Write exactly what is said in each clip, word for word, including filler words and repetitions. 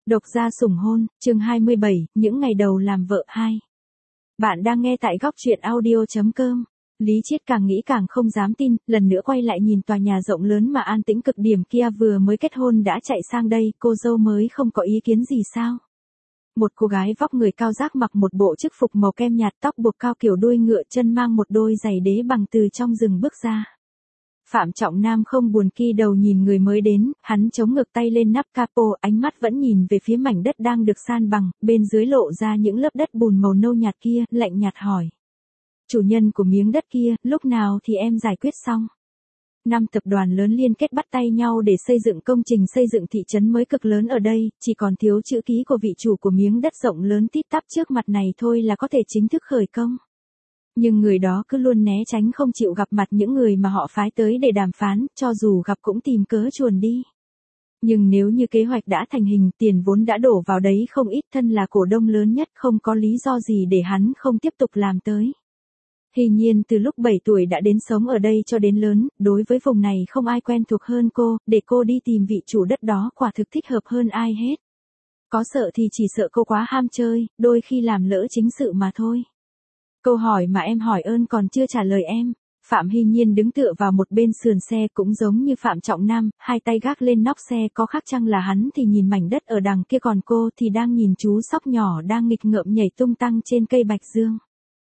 Độc gia sủng hôn, chương hai mươi bảy, những ngày đầu làm vợ hai. Bạn đang nghe tại góc truyện audio chấm com. Lý Chiết càng nghĩ càng không dám tin, lần nữa quay lại nhìn tòa nhà rộng lớn mà an tĩnh cực điểm kia, vừa mới kết hôn đã chạy sang đây, cô dâu mới không có ý kiến gì sao? Một cô gái vóc người cao rác mặc một bộ chức phục màu kem nhạt, tóc buộc cao kiểu đuôi ngựa, chân mang một đôi giày đế bằng từ trong rừng bước ra. Phạm Trọng Nam không buồn ki đầu nhìn người mới đến, hắn chống ngược tay lên nắp capo, ánh mắt vẫn nhìn về phía mảnh đất đang được san bằng, bên dưới lộ ra những lớp đất bùn màu nâu nhạt kia, lạnh nhạt hỏi. Chủ nhân của miếng đất kia, lúc nào thì em giải quyết xong? Năm tập đoàn lớn liên kết bắt tay nhau để xây dựng công trình xây dựng thị trấn mới cực lớn ở đây, chỉ còn thiếu chữ ký của vị chủ của miếng đất rộng lớn tít tắp trước mặt này thôi là có thể chính thức khởi công. Nhưng người đó cứ luôn né tránh không chịu gặp mặt những người mà họ phái tới để đàm phán, cho dù gặp cũng tìm cớ chuồn đi. Nhưng nếu như kế hoạch đã thành hình, tiền vốn đã đổ vào đấy không ít, thân là cổ đông lớn nhất, không có lý do gì để hắn không tiếp tục làm tới. Hy Nhiên từ lúc bảy tuổi đã đến sống ở đây cho đến lớn, đối với vùng này không ai quen thuộc hơn cô, để cô đi tìm vị chủ đất đó quả thực thích hợp hơn ai hết. Có sợ thì chỉ sợ cô quá ham chơi, đôi khi làm lỡ chính sự mà thôi. Câu hỏi mà em hỏi ơn còn chưa trả lời em. Phạm Hy Nhiên đứng tựa vào một bên sườn xe cũng giống như Phạm Trọng Nam, hai tay gác lên nóc xe, có khác chăng là hắn thì nhìn mảnh đất ở đằng kia, còn cô thì đang nhìn chú sóc nhỏ đang nghịch ngợm nhảy tung tăng trên cây bạch dương.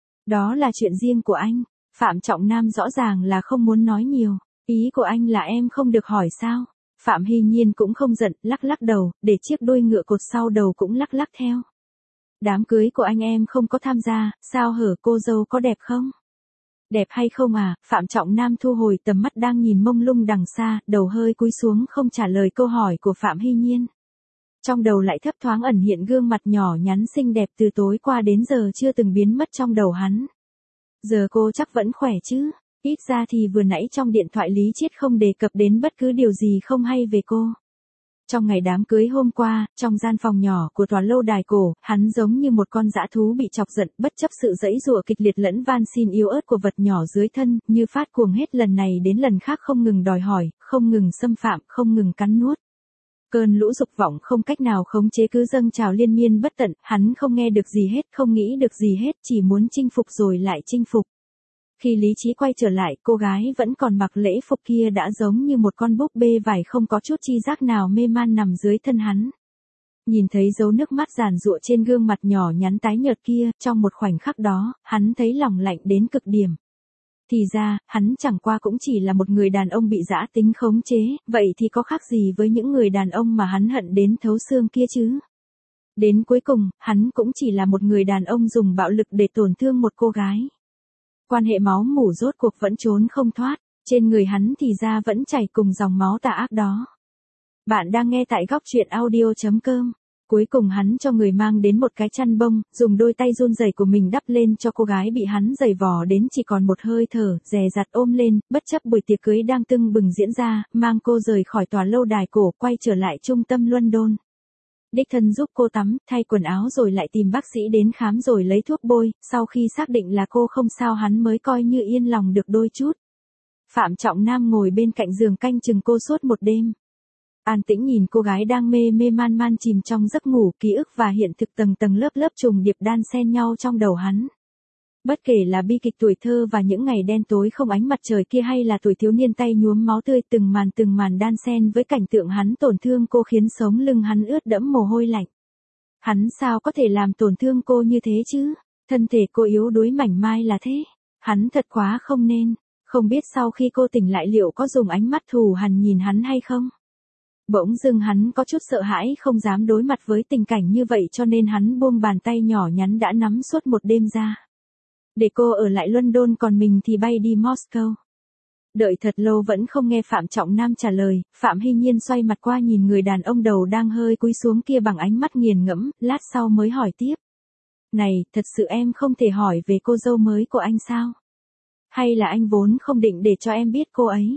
Đó là chuyện riêng của anh. Phạm Trọng Nam rõ ràng là không muốn nói nhiều. Ý của anh là em không được hỏi sao? Phạm Hy Nhiên cũng không giận, lắc lắc đầu, để chiếc đuôi ngựa cột sau đầu cũng lắc lắc theo. Đám cưới của anh em không có tham gia, sao hở, cô dâu có đẹp không? Đẹp hay không à? Phạm Trọng Nam thu hồi tầm mắt đang nhìn mông lung đằng xa, đầu hơi cúi xuống không trả lời câu hỏi của Phạm Hy Nhiên. Trong đầu lại thấp thoáng ẩn hiện gương mặt nhỏ nhắn xinh đẹp từ tối qua đến giờ chưa từng biến mất trong đầu hắn. Giờ cô chắc vẫn khỏe chứ? Ít ra thì vừa nãy trong điện thoại Lý Chiết không đề cập đến bất cứ điều gì không hay về cô. Trong ngày đám cưới hôm qua, trong gian phòng nhỏ của tòa lâu đài cổ, hắn giống như một con dã thú bị chọc giận, bất chấp sự giãy giụa kịch liệt lẫn van xin yếu ớt của vật nhỏ dưới thân, như phát cuồng hết lần này đến lần khác, không ngừng đòi hỏi, không ngừng xâm phạm, không ngừng cắn nuốt. Cơn lũ dục vọng không cách nào khống chế cứ dâng trào liên miên bất tận, hắn không nghe được gì hết, không nghĩ được gì hết, chỉ muốn chinh phục rồi lại chinh phục. Khi lý trí quay trở lại, cô gái vẫn còn mặc lễ phục kia đã giống như một con búp bê vải không có chút chi giác nào mê man nằm dưới thân hắn. Nhìn thấy dấu nước mắt giàn giụa trên gương mặt nhỏ nhắn tái nhợt kia, trong một khoảnh khắc đó, hắn thấy lòng lạnh đến cực điểm. Thì ra, hắn chẳng qua cũng chỉ là một người đàn ông bị dã tính khống chế, vậy thì có khác gì với những người đàn ông mà hắn hận đến thấu xương kia chứ? Đến cuối cùng, hắn cũng chỉ là một người đàn ông dùng bạo lực để tổn thương một cô gái. Quan hệ máu mủ rốt cuộc vẫn trốn không thoát, trên người hắn thì ra vẫn chảy cùng dòng máu tà ác đó. Bạn đang nghe tại góc truyện audio chấm com. Cuối cùng hắn cho người mang đến một cái chăn bông, dùng đôi tay run rẩy của mình đắp lên cho cô gái bị hắn giày vò đến chỉ còn một hơi thở, dè dặt ôm lên, bất chấp buổi tiệc cưới đang tưng bừng diễn ra, mang cô rời khỏi tòa lâu đài cổ, quay trở lại trung tâm London. Đích thân giúp cô tắm, thay quần áo rồi lại tìm bác sĩ đến khám rồi lấy thuốc bôi, sau khi xác định là cô không sao hắn mới coi như yên lòng được đôi chút. Phạm Trọng Nam ngồi bên cạnh giường canh chừng cô suốt một đêm. An tĩnh nhìn cô gái đang mê mê man man chìm trong giấc ngủ, ký ức và hiện thực tầng tầng lớp lớp trùng điệp đan xen nhau trong đầu hắn. Bất kể là bi kịch tuổi thơ và những ngày đen tối không ánh mặt trời kia, hay là tuổi thiếu niên tay nhuốm máu tươi, từng màn từng màn đan xen với cảnh tượng hắn tổn thương cô khiến sống lưng hắn ướt đẫm mồ hôi lạnh. Hắn sao có thể làm tổn thương cô như thế chứ? Thân thể cô yếu đuối mảnh mai là thế. Hắn thật quá không nên. Không biết sau khi cô tỉnh lại liệu có dùng ánh mắt thù hằn nhìn hắn hay không? Bỗng dưng hắn có chút sợ hãi, không dám đối mặt với tình cảnh như vậy, cho nên hắn buông bàn tay nhỏ nhắn đã nắm suốt một đêm ra. Để cô ở lại London, còn mình thì bay đi Moscow. Đợi thật lâu vẫn không nghe Phạm Trọng Nam trả lời, Phạm Hy Nhiên xoay mặt qua nhìn người đàn ông đầu đang hơi cúi xuống kia bằng ánh mắt nghiền ngẫm, lát sau mới hỏi tiếp. Này, thật sự em không thể hỏi về cô dâu mới của anh sao? Hay là anh vốn không định để cho em biết cô ấy?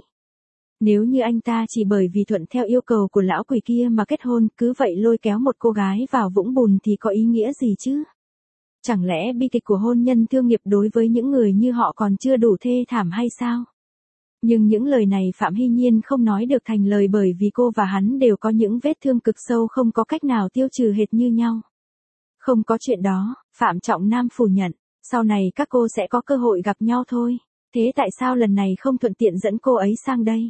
Nếu như anh ta chỉ bởi vì thuận theo yêu cầu của lão quỷ kia mà kết hôn, cứ vậy lôi kéo một cô gái vào vũng bùn thì có ý nghĩa gì chứ? Chẳng lẽ bi kịch của hôn nhân thương nghiệp đối với những người như họ còn chưa đủ thê thảm hay sao? Nhưng những lời này Phạm Hy Nhiên không nói được thành lời bởi vì cô và hắn đều có những vết thương cực sâu không có cách nào tiêu trừ hệt như nhau. Không có chuyện đó, Phạm Trọng Nam phủ nhận, sau này các cô sẽ có cơ hội gặp nhau thôi. Thế tại sao lần này không thuận tiện dẫn cô ấy sang đây?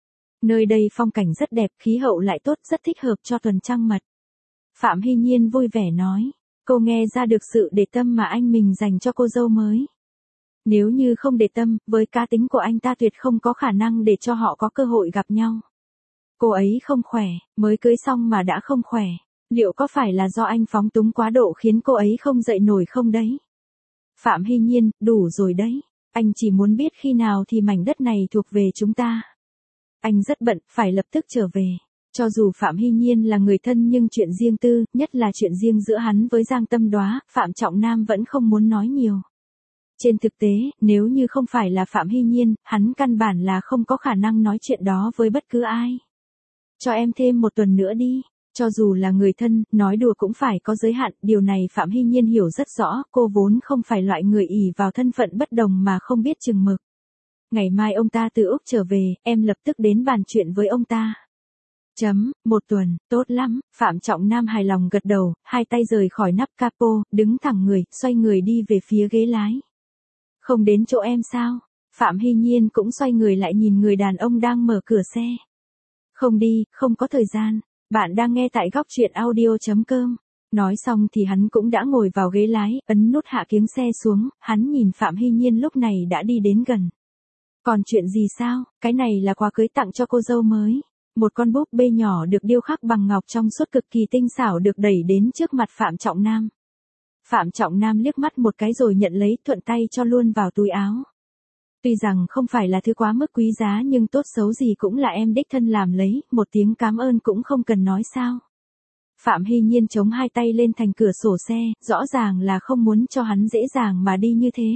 Nơi đây phong cảnh rất đẹp, khí hậu lại tốt, rất thích hợp cho tuần trăng mật. Phạm Hy Nhiên vui vẻ nói, cô nghe ra được sự để tâm mà anh mình dành cho cô dâu mới. Nếu như không để tâm, với cá tính của anh ta tuyệt không có khả năng để cho họ có cơ hội gặp nhau. Cô ấy không khỏe, mới cưới xong mà đã không khỏe. Liệu có phải là do anh phóng túng quá độ khiến cô ấy không dậy nổi không đấy? Phạm Hy Nhiên, đủ rồi đấy. Anh chỉ muốn biết khi nào thì mảnh đất này thuộc về chúng ta. Anh rất bận, phải lập tức trở về. Cho dù Phạm Hy Nhiên là người thân nhưng chuyện riêng tư, nhất là chuyện riêng giữa hắn với Giang Tâm Đoá, Phạm Trọng Nam vẫn không muốn nói nhiều. Trên thực tế, nếu như không phải là Phạm Hy Nhiên, hắn căn bản là không có khả năng nói chuyện đó với bất cứ ai. Cho em thêm một tuần nữa đi. Cho dù là người thân, nói đùa cũng phải có giới hạn, điều này Phạm Hy Nhiên hiểu rất rõ, cô vốn không phải loại người ỷ vào thân phận bất đồng mà không biết chừng mực. Ngày mai ông ta từ Úc trở về, em lập tức đến bàn chuyện với ông ta. Chấm, một tuần, tốt lắm, Phạm Trọng Nam hài lòng gật đầu, hai tay rời khỏi nắp capo, đứng thẳng người, xoay người đi về phía ghế lái. Không đến chỗ em sao? Phạm Hy Nhiên cũng xoay người lại nhìn người đàn ông đang mở cửa xe. Không đi, không có thời gian. Bạn đang nghe tại góc truyện audio chấm com. Nói xong thì hắn cũng đã ngồi vào ghế lái, ấn nút hạ kiếng xe xuống, hắn nhìn Phạm Hy Nhiên lúc này đã đi đến gần. Còn chuyện gì sao? Cái này là quà cưới tặng cho cô dâu mới. Một con búp bê nhỏ được điêu khắc bằng ngọc trong suốt cực kỳ tinh xảo được đẩy đến trước mặt Phạm Trọng Nam. Phạm Trọng Nam liếc mắt một cái rồi nhận lấy, thuận tay cho luôn vào túi áo. Tuy rằng không phải là thứ quá mức quý giá nhưng tốt xấu gì cũng là em đích thân làm lấy, một tiếng cảm ơn cũng không cần nói sao. Phạm Hy Nhiên chống hai tay lên thành cửa sổ xe, rõ ràng là không muốn cho hắn dễ dàng mà đi như thế.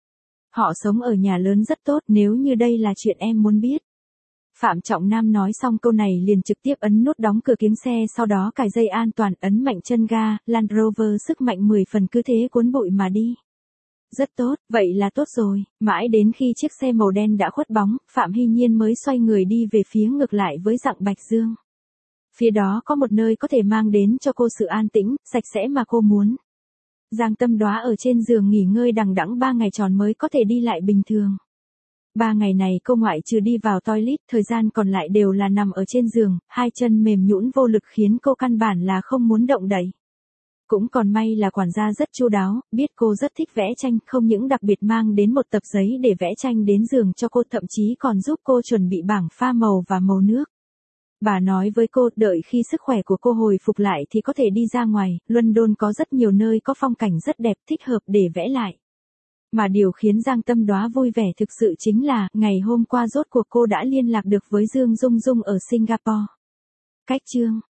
Họ sống ở nhà lớn rất tốt, nếu như đây là chuyện em muốn biết. Phạm Trọng Nam nói xong câu này liền trực tiếp ấn nút đóng cửa kiếng xe, sau đó cài dây an toàn, ấn mạnh chân ga, Land Rover sức mạnh mười phần cứ thế cuốn bụi mà đi. Rất tốt, vậy là tốt rồi, mãi đến khi chiếc xe màu đen đã khuất bóng, Phạm Hy Nhiên mới xoay người đi về phía ngược lại với Dặng Bạch Dương. Phía đó có một nơi có thể mang đến cho cô sự an tĩnh, sạch sẽ mà cô muốn. Giang Tâm Đoá ở trên giường nghỉ ngơi đằng đẵng ba ngày tròn mới có thể đi lại bình thường. Ba ngày này cô ngoại trừ đi vào toilet, thời gian còn lại đều là nằm ở trên giường, hai chân mềm nhũn vô lực khiến cô căn bản là không muốn động đậy. Cũng còn may là quản gia rất chu đáo, biết cô rất thích vẽ tranh, không những đặc biệt mang đến một tập giấy để vẽ tranh đến giường cho cô, thậm chí còn giúp cô chuẩn bị bảng pha màu và màu nước. Bà nói với cô, đợi khi sức khỏe của cô hồi phục lại thì có thể đi ra ngoài, London có rất nhiều nơi có phong cảnh rất đẹp, thích hợp để vẽ lại. Mà điều khiến Giang Tâm Đoá vui vẻ thực sự chính là, ngày hôm qua rốt cuộc cô đã liên lạc được với Dương Dung Dung ở Singapore. Cách chương